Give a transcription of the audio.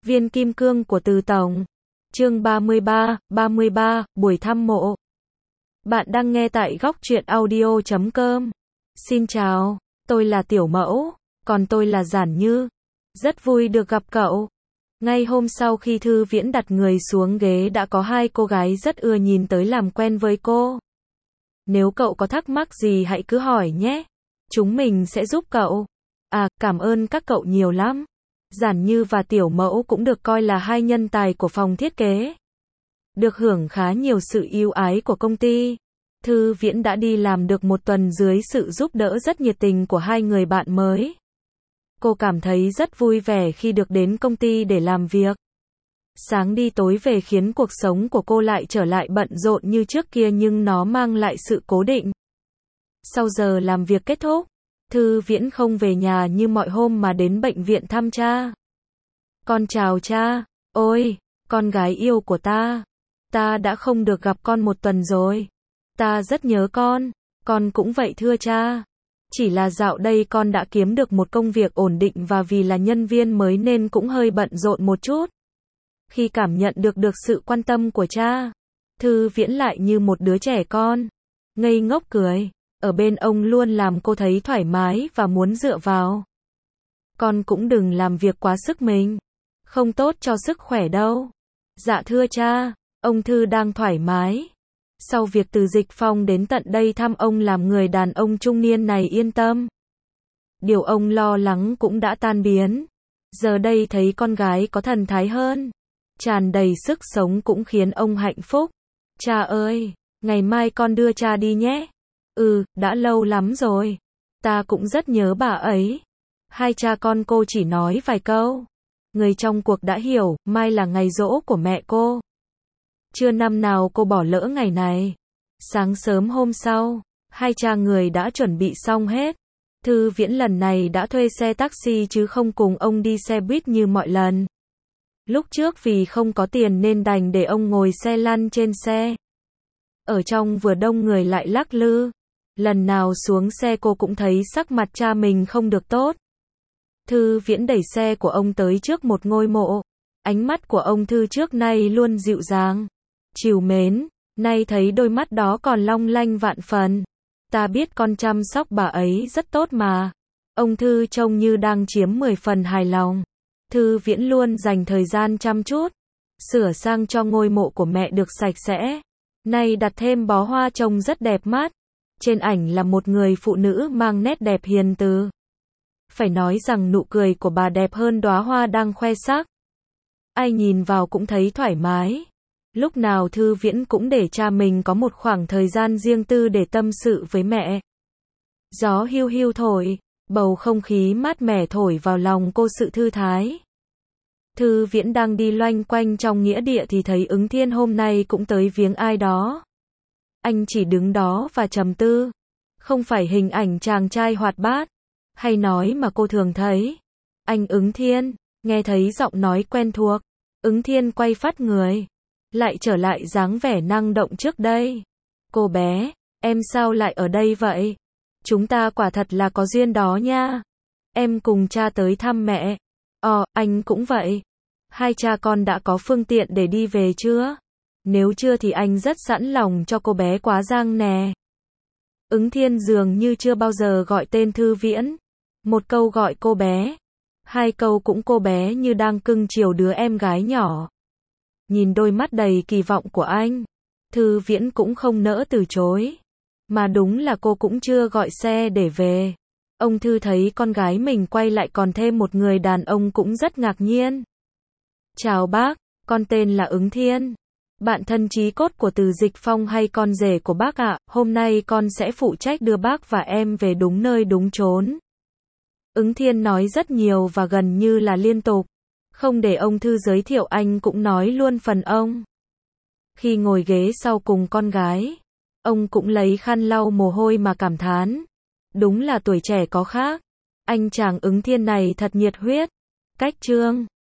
Viên kim cương của Từ Tổng. Chương 33, buổi thăm mộ. Bạn đang nghe tại góc truyện audio.com. Xin chào, tôi là Tiểu Mẫu, còn tôi là Giản Như. Rất vui được gặp cậu. Ngay hôm sau khi Thư Viễn đặt người xuống ghế đã có hai cô gái rất ưa nhìn tới làm quen với cô. Nếu cậu có thắc mắc gì hãy cứ hỏi nhé. Chúng mình sẽ giúp cậu. À, cảm ơn các cậu nhiều lắm. Giản Như và Tiểu Mẫu cũng được coi là hai nhân tài của phòng thiết kế. Được hưởng khá nhiều sự ưu ái của công ty. Thư Viễn đã đi làm được một tuần dưới sự giúp đỡ rất nhiệt tình của hai người bạn mới. Cô cảm thấy rất vui vẻ khi được đến công ty để làm việc. Sáng đi tối về khiến cuộc sống của cô lại trở lại bận rộn như trước kia nhưng nó mang lại sự cố định. Sau giờ làm việc kết thúc, Thư Viễn không về nhà như mọi hôm mà đến bệnh viện thăm cha. Con chào cha. Ôi, con gái yêu của ta. Ta đã không được gặp con một tuần rồi. Ta rất nhớ con cũng vậy thưa cha. Chỉ là dạo đây con đã kiếm được một công việc ổn định và vì là nhân viên mới nên cũng hơi bận rộn một chút. Khi cảm nhận được sự quan tâm của cha, Thư Viễn lại như một đứa trẻ con, ngây ngốc cười. Ở bên ông luôn làm cô thấy thoải mái và muốn dựa vào. Con cũng đừng làm việc quá sức mình. Không tốt cho sức khỏe đâu. Dạ thưa cha, ông Thư đang thoải mái. Sau việc từ Dịch Phong đến tận đây thăm ông làm người đàn ông trung niên này yên tâm. Điều ông lo lắng cũng đã tan biến. Giờ đây thấy con gái có thần thái hơn, tràn đầy sức sống cũng khiến ông hạnh phúc. Cha ơi, ngày mai con đưa cha đi nhé. Đã lâu lắm rồi. Ta cũng rất nhớ bà ấy. Hai cha con cô chỉ nói vài câu. Người trong cuộc đã hiểu, mai là ngày giỗ của mẹ cô. Chưa năm nào cô bỏ lỡ ngày này. Sáng sớm hôm sau, hai cha người đã chuẩn bị xong hết. Thư Viễn lần này đã thuê xe taxi chứ không cùng ông đi xe buýt như mọi lần. Lúc trước vì không có tiền nên đành để ông ngồi xe lăn trên xe. Ở trong vừa đông người lại lắc lư. Lần nào xuống xe cô cũng thấy sắc mặt cha mình không được tốt. Thư Viễn đẩy xe của ông tới trước một ngôi mộ. Ánh mắt của ông Thư trước nay luôn dịu dàng, trìu mến, nay thấy đôi mắt đó còn long lanh vạn phần. Ta biết con chăm sóc bà ấy rất tốt mà. Ông Thư trông như đang chiếm 10 phần hài lòng. Thư Viễn luôn dành thời gian chăm chút, sửa sang cho ngôi mộ của mẹ được sạch sẽ. Nay đặt thêm bó hoa trông rất đẹp mắt. Trên ảnh là một người phụ nữ mang nét đẹp hiền từ. Phải nói rằng nụ cười của bà đẹp hơn đóa hoa đang khoe sắc. Ai nhìn vào cũng thấy thoải mái. Lúc nào Thư Viễn cũng để cha mình có một khoảng thời gian riêng tư để tâm sự với mẹ. Gió hiu hiu thổi, bầu không khí mát mẻ thổi vào lòng cô sự thư thái. Thư Viễn đang đi loanh quanh trong nghĩa địa thì thấy Ứng Thiên hôm nay cũng tới viếng ai đó. Anh chỉ đứng đó và trầm tư. Không phải hình ảnh chàng trai hoạt bát, hay nói mà cô thường thấy. Anh Ứng Thiên, nghe thấy giọng nói quen thuộc. Ứng Thiên quay phát người, lại trở lại dáng vẻ năng động trước đây. Cô bé, em sao lại ở đây vậy? Chúng ta quả thật là có duyên đó nha. Em cùng cha tới thăm mẹ. Anh cũng vậy. Hai cha con đã có phương tiện để đi về chưa? Nếu chưa thì anh rất sẵn lòng cho cô bé quá giang nè. Ứng Thiên dường như chưa bao giờ gọi tên Thư Viễn. Một câu gọi cô bé, hai câu cũng cô bé như đang cưng chiều đứa em gái nhỏ. Nhìn đôi mắt đầy kỳ vọng của anh, Thư Viễn cũng không nỡ từ chối. Mà đúng là cô cũng chưa gọi xe để về. Ông Thư thấy con gái mình quay lại còn thêm một người đàn ông cũng rất ngạc nhiên. Chào bác, con tên là Ứng Thiên. Bạn thân chí cốt của Từ Dịch Phong hay con rể của bác ạ? Hôm nay con sẽ phụ trách đưa bác và em về đúng nơi đúng chốn. Ứng Thiên nói rất nhiều và gần như là liên tục. Không để ông Thư giới thiệu anh cũng nói luôn phần ông. Khi ngồi ghế sau cùng con gái, ông cũng lấy khăn lau mồ hôi mà cảm thán. Đúng là tuổi trẻ có khác. Anh chàng Ứng Thiên này thật nhiệt huyết. Cách trương,